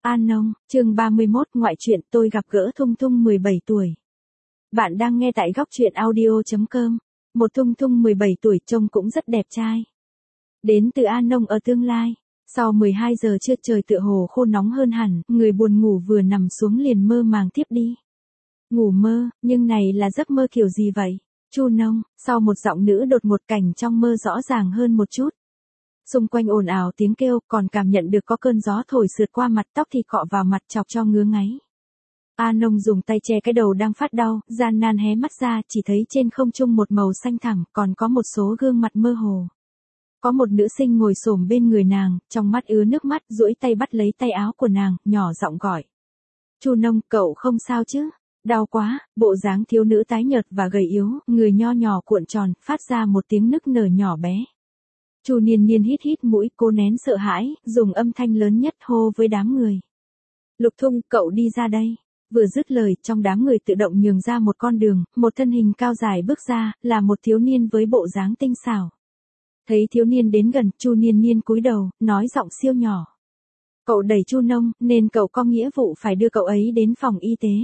An Nông, chương 31, ngoại truyện tôi gặp gỡ Thung Thung 17 tuổi. Bạn đang nghe tại góc truyện audio.com. Một Thung Thung 17 tuổi trông cũng rất đẹp trai. Đến từ An Nông ở tương lai. Sau 12 giờ trưa trời tựa hồ khô nóng hơn hẳn, người buồn ngủ vừa nằm xuống liền mơ màng tiếp đi. Ngủ mơ, nhưng này là giấc mơ kiểu gì vậy? Chu Nông, sau một giọng nữ đột một cảnh trong mơ rõ ràng hơn một chút. Xung quanh ồn ào tiếng kêu, còn cảm nhận được có cơn gió thổi sượt qua mặt, tóc thì cọ vào mặt chọc cho ngứa ngáy. A Nông dùng tay che cái đầu đang phát đau, gian nan hé mắt ra, chỉ thấy trên không trung một màu xanh thẳm, còn có một số gương mặt mơ hồ. Có một nữ sinh ngồi xổm bên người nàng, trong mắt ứa nước mắt, duỗi tay bắt lấy tay áo của nàng, nhỏ giọng gọi. Chu Nông, cậu không sao chứ? Đau quá. Bộ dáng thiếu nữ tái nhợt và gầy yếu, người nho nhỏ cuộn tròn, phát ra một tiếng nức nở nhỏ bé. Chu Niên Niên hít hít mũi, cố nén sợ hãi, dùng âm thanh lớn nhất hô với đám người. Lục Thung, cậu đi ra đây. Vừa dứt lời, trong đám người tự động nhường ra một con đường, một thân hình cao dài bước ra, là một thiếu niên với bộ dáng tinh xảo. Thấy thiếu niên đến gần, Chu Niên Niên cúi đầu, nói giọng siêu nhỏ. Cậu đẩy Chu Nông, nên cậu có nghĩa vụ phải đưa cậu ấy đến phòng y tế.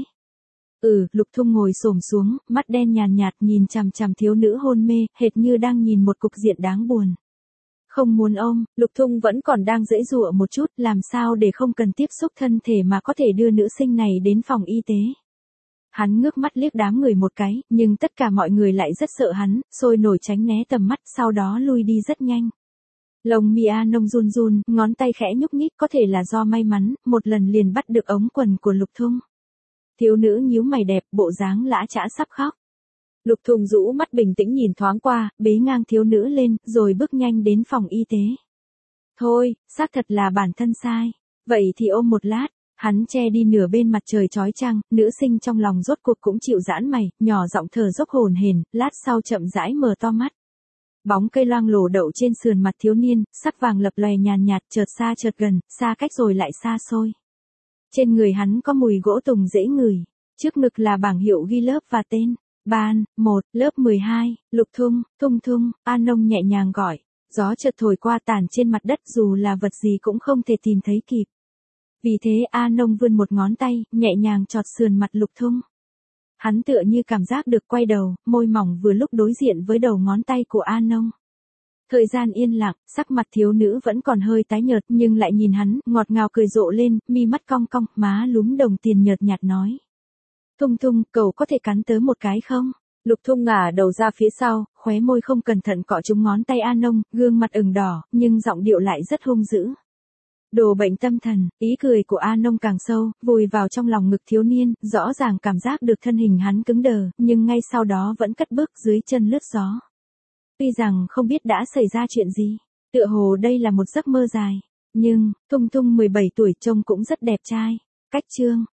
Lục Thung ngồi xổm xuống, mắt đen nhàn nhạt nhìn chằm chằm thiếu nữ hôn mê, hệt như đang nhìn một cục diện đáng buồn. Không muốn ôm, Lục Thung vẫn còn đang giãy giụa một chút, làm sao để không cần tiếp xúc thân thể mà có thể đưa nữ sinh này đến phòng y tế. Hắn ngước mắt liếc đám người một cái, nhưng tất cả mọi người lại rất sợ hắn, sôi nổi tránh né tầm mắt, sau đó lui đi rất nhanh. Lông mi A Nông run run, ngón tay khẽ nhúc nhích, có thể là do may mắn, một lần liền bắt được ống quần của Lục Thung. Thiếu nữ nhíu mày đẹp, bộ dáng lã chã sắp khóc. Lục Thung rũ mắt bình tĩnh nhìn thoáng qua, bế ngang thiếu nữ lên, rồi bước nhanh đến phòng y tế. Thôi, xác thật là bản thân sai. Vậy thì ôm một lát, hắn che đi nửa bên mặt trời chói chang, nữ sinh trong lòng rốt cuộc cũng chịu giãn mày, nhỏ giọng thở dốc hổn hển, lát sau chậm rãi mở to mắt. Bóng cây loang lổ đậu trên sườn mặt thiếu niên, sắc vàng lập lòe nhàn nhạt, chợt xa chợt gần, xa cách rồi lại xa xôi. Trên người hắn có mùi gỗ tùng dễ ngửi, trước ngực là bảng hiệu ghi lớp và tên. Ban, 1, lớp 12, Lục Thung, Thung Thung, An Nông nhẹ nhàng gọi. Gió chợt thổi qua tàn trên mặt đất, dù là vật gì cũng không thể tìm thấy kịp. Vì thế An Nông vươn một ngón tay, nhẹ nhàng chọt sườn mặt Lục Thung. Hắn tựa như cảm giác được quay đầu, môi mỏng vừa lúc đối diện với đầu ngón tay của An Nông. Thời gian yên lặng, sắc mặt thiếu nữ vẫn còn hơi tái nhợt, nhưng lại nhìn hắn, ngọt ngào cười rộ lên, mi mắt cong cong, má lúm đồng tiền nhợt nhạt nói. Thung Thung, cậu có thể cắn tớ một cái không? Lục Thung ngả đầu ra phía sau, khóe môi không cẩn thận cọ trúng ngón tay An Nông, gương mặt ửng đỏ, nhưng giọng điệu lại rất hung dữ. Đồ bệnh tâm thần, ý cười của An Nông càng sâu, vùi vào trong lòng ngực thiếu niên, rõ ràng cảm giác được thân hình hắn cứng đờ, nhưng ngay sau đó vẫn cất bước dưới chân lướt gió. Tuy rằng không biết đã xảy ra chuyện gì, tựa hồ đây là một giấc mơ dài, nhưng, Thung Thung 17 tuổi trông cũng rất đẹp trai. Cách chương